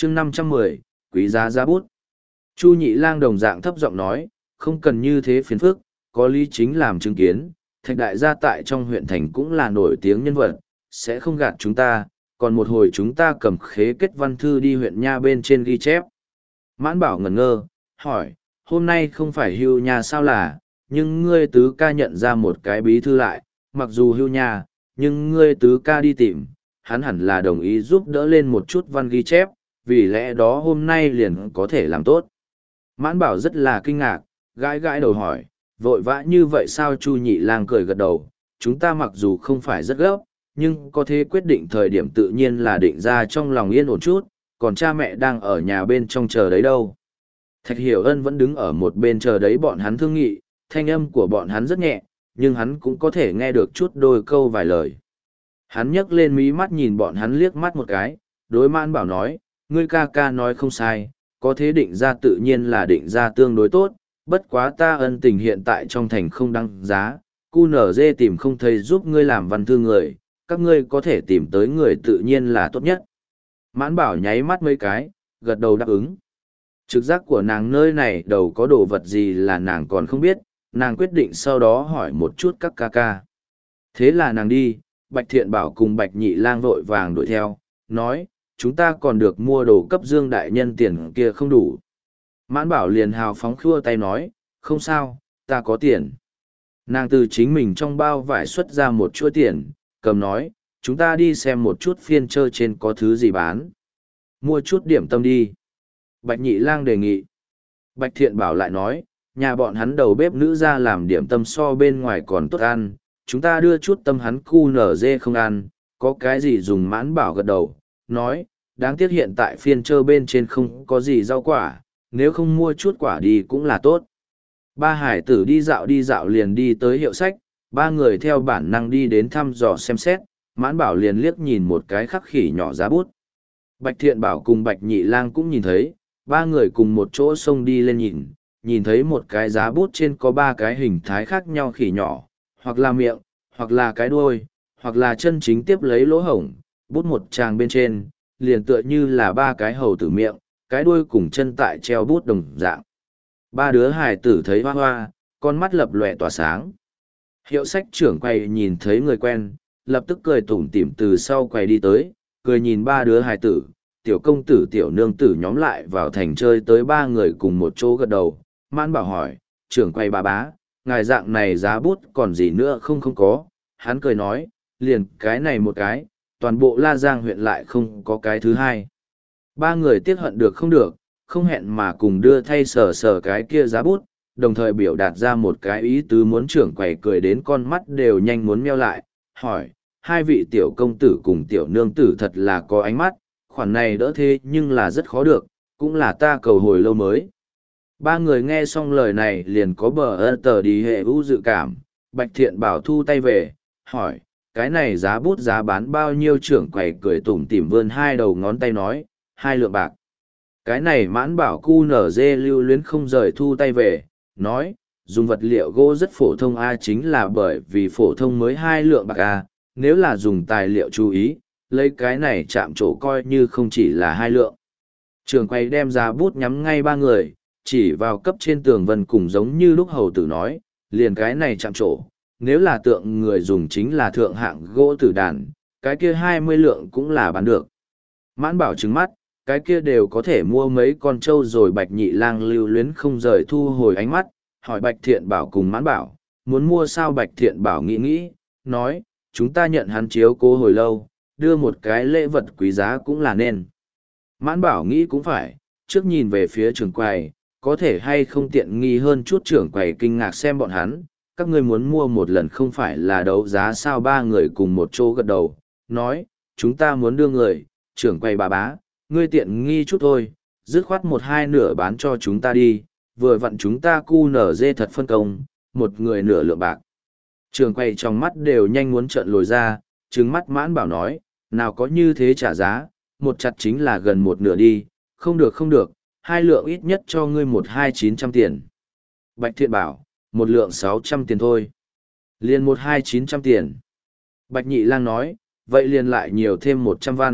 chương 510, quý giá giá bút. Chu Nhị Lang đồng dạng thấp giọng nói, không cần như thế phiền phức, có Lý Chính làm chứng kiến, Thạch đại gia tại trong huyện thành cũng là nổi tiếng nhân vật, sẽ không gạt chúng ta, còn một hồi chúng ta cầm khế kết văn thư đi huyện nha bên trên ghi chép. Mãn Bảo ngẩn ngơ, hỏi, hôm nay không phải hưu nha sao là, nhưng ngươi tứ ca nhận ra một cái bí thư lại, mặc dù hưu nha, nhưng ngươi tứ ca đi tìm, hắn hẳn là đồng ý giúp đỡ lên một chút văn ghi chép, vì lẽ đó hôm nay liền có thể làm tốt. Mãn Bảo rất là kinh ngạc, gãi gãi đầu hỏi, vội vã như vậy sao? Chu Nhị Lang cười gật đầu, chúng ta mặc dù không phải rất gấp, nhưng có thể quyết định thời điểm tự nhiên là định ra trong lòng yên ổn chút, còn cha mẹ đang ở nhà bên trong chờ đấy đâu. Thạch Hiểu Ân vẫn đứng ở một bên chờ đấy bọn hắn thương nghị, thanh âm của bọn hắn rất nhẹ, nhưng hắn cũng có thể nghe được chút đôi câu vài lời. Hắn nhấc lên mí mắt nhìn bọn hắn liếc mắt một cái, đối Mãn Bảo nói, ngươi ca ca nói không sai, có thế định ra tự nhiên là định ra tương đối tốt, bất quá ta ân tình hiện tại trong thành không đăng giá, cu nở dê tìm không thấy giúp ngươi làm văn thư người, các ngươi có thể tìm tới người tự nhiên là tốt nhất. Mãn Bảo nháy mắt mấy cái, gật đầu đáp ứng. Trực giác của nàng nơi này đầu có đồ vật gì là nàng còn không biết, nàng quyết định sau đó hỏi một chút các ca ca. Thế là nàng đi, Bạch Thiện Bảo cùng Bạch Nhị Lang vội vàng đuổi theo, nói, chúng ta còn được mua đồ cấp Dương đại nhân tiền kia không đủ. Mãn Bảo liền hào phóng khua tay nói, không sao, ta có tiền. Nàng từ chính mình trong bao vải xuất ra một chuỗi tiền, cầm nói, chúng ta đi xem một chút phiên chợ trên có thứ gì bán. Mua chút điểm tâm đi. Bạch Nhị Lang đề nghị. Bạch Thiện Bảo lại nói, nhà bọn hắn đầu bếp nữ ra làm điểm tâm so bên ngoài còn tốt ăn, chúng ta đưa chút tâm hắn cu nở dê không ăn, có cái gì dùng. Mãn Bảo gật đầu, nói, đáng tiếc hiện tại phiên chợ bên trên không có gì rau quả, nếu không mua chút quả đi cũng là tốt. Ba hải tử đi dạo liền đi tới hiệu sách, ba người theo bản năng đi đến thăm dò xem xét, Mãn Bảo liền liếc nhìn một cái khắc khỉ nhỏ giá bút. Bạch Thiện Bảo cùng Bạch Nhị Lang cũng nhìn thấy, ba người cùng một chỗ xông đi lên nhìn thấy một cái giá bút trên có ba cái hình thái khác nhau khỉ nhỏ, hoặc là miệng, hoặc là cái đuôi, hoặc là chân chính tiếp lấy lỗ hổng, bút một tràng bên trên, liền tựa như là ba cái hầu tử miệng, cái đuôi cùng chân tại treo bút đồng dạng. Ba đứa hài tử thấy hoa hoa, con mắt lập lòe tỏa sáng. Hiệu sách trưởng quầy nhìn thấy người quen, lập tức cười tủm tỉm từ sau quầy đi tới, cười nhìn ba đứa hài tử, tiểu công tử tiểu nương tử nhóm lại vào thành chơi tới ba người cùng một chỗ gật đầu. Mãn Bảo hỏi, trưởng quầy bà bá, ngài dạng này giá bút còn gì nữa không có. Hắn cười nói, liền cái này một cái, toàn bộ La Giang huyện lại không có cái thứ hai. Ba người tiếc hận được không hẹn mà cùng đưa thay sờ cái kia giá bút, đồng thời biểu đạt ra một cái ý tứ muốn trưởng quầy cười đến con mắt đều nhanh muốn meo lại, hỏi, hai vị tiểu công tử cùng tiểu nương tử thật là có ánh mắt, khoản này đỡ thế nhưng là rất khó được, cũng là ta cầu hồi lâu mới. Ba người nghe xong lời này liền có bờ ơ tờ đi hệ ưu dự cảm, Bạch Thiện Bảo thu tay về, hỏi, cái này giá bút giá bán bao nhiêu? Trưởng quầy cười tủm tỉm vươn hai đầu ngón tay nói, 2 lượng bạc. Cái này Mãn Bảo cu nở dê lưu luyến không rời thu tay về, nói, dùng vật liệu gỗ rất phổ thông chính là bởi vì phổ thông mới 2 lượng bạc nếu là dùng tài liệu chú ý, lấy cái này chạm trổ coi như không chỉ là 2 lượng. Trưởng quầy đem giá bút nhắm ngay ba người, chỉ vào cấp trên tường vân cùng giống như lúc hầu tử nói, liền cái này chạm trổ, nếu là tượng người dùng chính là thượng hạng gỗ tử đàn, cái kia 20 lượng cũng là bán được. Mãn Bảo trừng mắt, cái kia đều có thể mua mấy con trâu rồi. Bạch Nhị Lang lưu luyến không rời thu hồi ánh mắt, hỏi Bạch Thiện Bảo cùng Mãn Bảo, muốn mua sao? Bạch Thiện Bảo nghĩ, nói, chúng ta nhận hắn chiếu cố hồi lâu, đưa một cái lễ vật quý giá cũng là nên. Mãn Bảo nghĩ cũng phải, trước nhìn về phía trưởng quầy, có thể hay không tiện nghi hơn chút. Trưởng quầy kinh ngạc xem bọn hắn, các ngươi muốn mua một lần không phải là đấu giá sao? Ba người cùng một chỗ gật đầu, nói, chúng ta muốn đưa người. Trưởng quầy bà bá, ngươi tiện nghi chút thôi, dứt khoát 1/2 nửa bán cho chúng ta đi, vừa vặn chúng ta cu nở dê thật phân công, một người nửa lượng bạc. Trưởng quầy trong mắt đều nhanh muốn trợn lồi ra, trừng mắt Mãn Bảo nói, nào có như thế trả giá, một chặt chính là gần một nửa đi, không được, 2 lượng ít nhất cho ngươi 1/2 900 tiền. Bạch Thiện Bảo, 1 lượng 600 tiền thôi. Liền 1/2 900 tiền. Bạch Nhị Lang nói, vậy liền lại nhiều thêm 100 văn,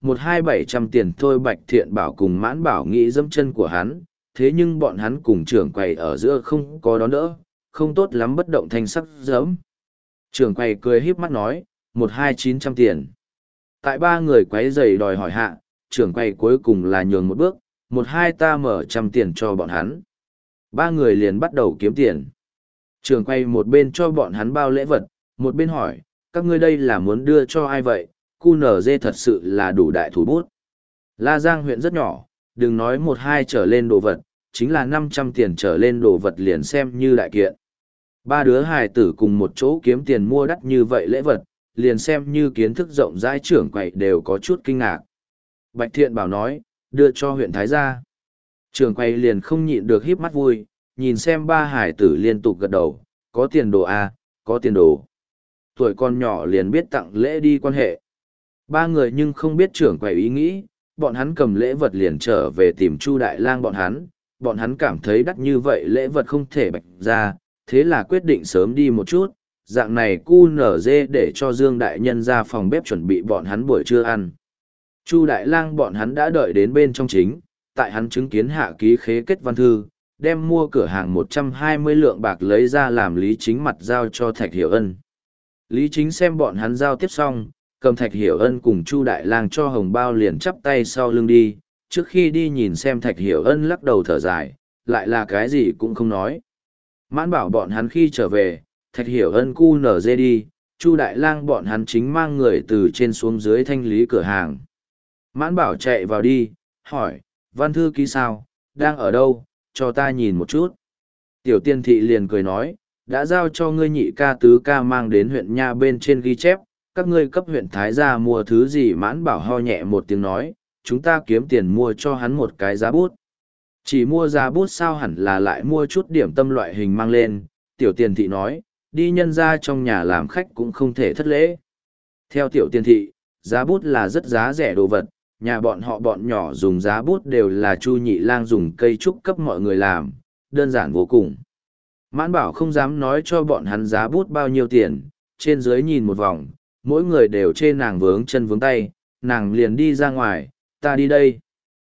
1-2-700 tiền thôi. Bạch Thiện Bảo cùng Mãn Bảo nghĩ dẫm chân của hắn, thế nhưng bọn hắn cùng trưởng quầy ở giữa không có đón đỡ, không tốt lắm, bất động thanh sắc giẫm. Trưởng quầy cười híp mắt nói, 1-2-900 tiền. Tại ba người quấy giày đòi hỏi hạ, trưởng quầy cuối cùng là nhường một bước, 1-2 ta mở 100 tiền cho bọn hắn. Ba người liền bắt đầu kiếm tiền. Trưởng quầy một bên cho bọn hắn bao lễ vật, một bên hỏi, các ngươi đây là muốn đưa cho ai vậy? QNZ thật sự là đủ đại thủ bút. La Giang huyện rất nhỏ, đừng nói 1-2 trở lên đồ vật, chính là 500 tiền trở lên đồ vật liền xem như đại kiện. Ba đứa hài tử cùng một chỗ kiếm tiền mua đắt như vậy lễ vật, liền xem như kiến thức rộng rãi, trưởng quầy đều có chút kinh ngạc. Bạch Thiện Bảo nói, đưa cho huyện Thái gia. Trưởng quầy liền không nhịn được híp mắt vui, nhìn xem ba hài tử liên tục gật đầu, có tiền đồ à, có tiền đồ. Tuổi con nhỏ liền biết tặng lễ đi quan hệ. Ba người nhưng không biết trưởng quầy ý nghĩ, bọn hắn cầm lễ vật liền trở về tìm Chu Đại Lang bọn hắn cảm thấy đắt như vậy lễ vật không thể bạch ra, thế là quyết định sớm đi một chút, dạng này QNZ để cho Dương Đại Nhân ra phòng bếp chuẩn bị bọn hắn buổi trưa ăn. Chu Đại Lang bọn hắn đã đợi đến bên trong chính, tại hắn chứng kiến hạ ký khế kết văn thư, đem mua cửa hàng 120 lượng bạc lấy ra làm Lý Chính mặt giao cho Thạch Hiểu Ân. Lý Chính xem bọn hắn giao tiếp xong, cầm Thạch Hiểu Ân cùng Chu Đại Lang cho hồng bao liền chắp tay sau lưng đi, trước khi đi nhìn xem Thạch Hiểu Ân lắc đầu thở dài, lại là cái gì cũng không nói. Mãn Bảo bọn hắn khi trở về, Thạch Hiểu Ân QNZ đi, Chu Đại Lang bọn hắn chính mang người từ trên xuống dưới thanh lý cửa hàng. Mãn Bảo chạy vào đi, hỏi, văn thư ký sao, đang ở đâu, cho ta nhìn một chút. Tiểu Tiên Thị liền cười nói, đã giao cho ngươi nhị ca tứ ca mang đến huyện nha bên trên ghi chép, các ngươi cấp huyện Thái gia mua thứ gì. Mãn Bảo ho nhẹ một tiếng nói, chúng ta kiếm tiền mua cho hắn một cái giá bút. Chỉ mua giá bút sao, hẳn là lại mua chút điểm tâm loại hình mang lên. Tiểu Tiên Thị nói, đi nhân ra trong nhà làm khách cũng không thể thất lễ. Theo Tiểu Tiên Thị, giá bút là rất giá rẻ đồ vật, nhà bọn họ bọn nhỏ dùng giá bút đều là Chu Nhị Lang dùng cây trúc cấp mọi người làm, đơn giản vô cùng. Mãn Bảo không dám nói cho bọn hắn giá bút bao nhiêu tiền, trên dưới nhìn một vòng, mỗi người đều chê nàng vướng chân vướng tay, nàng liền đi ra ngoài, ta đi đây.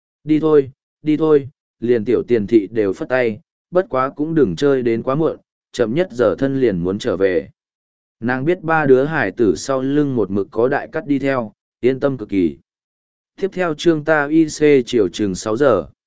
Đi thôi, liền Tiểu Tiền Thị đều phất tay, bất quá cũng đừng chơi đến quá muộn, chậm nhất giờ thân liền muốn trở về. Nàng biết ba đứa hải tử sau lưng một mực có đại cắt đi theo, yên tâm cực kỳ. Tiếp theo chương ta IC chiều chừng 6 giờ.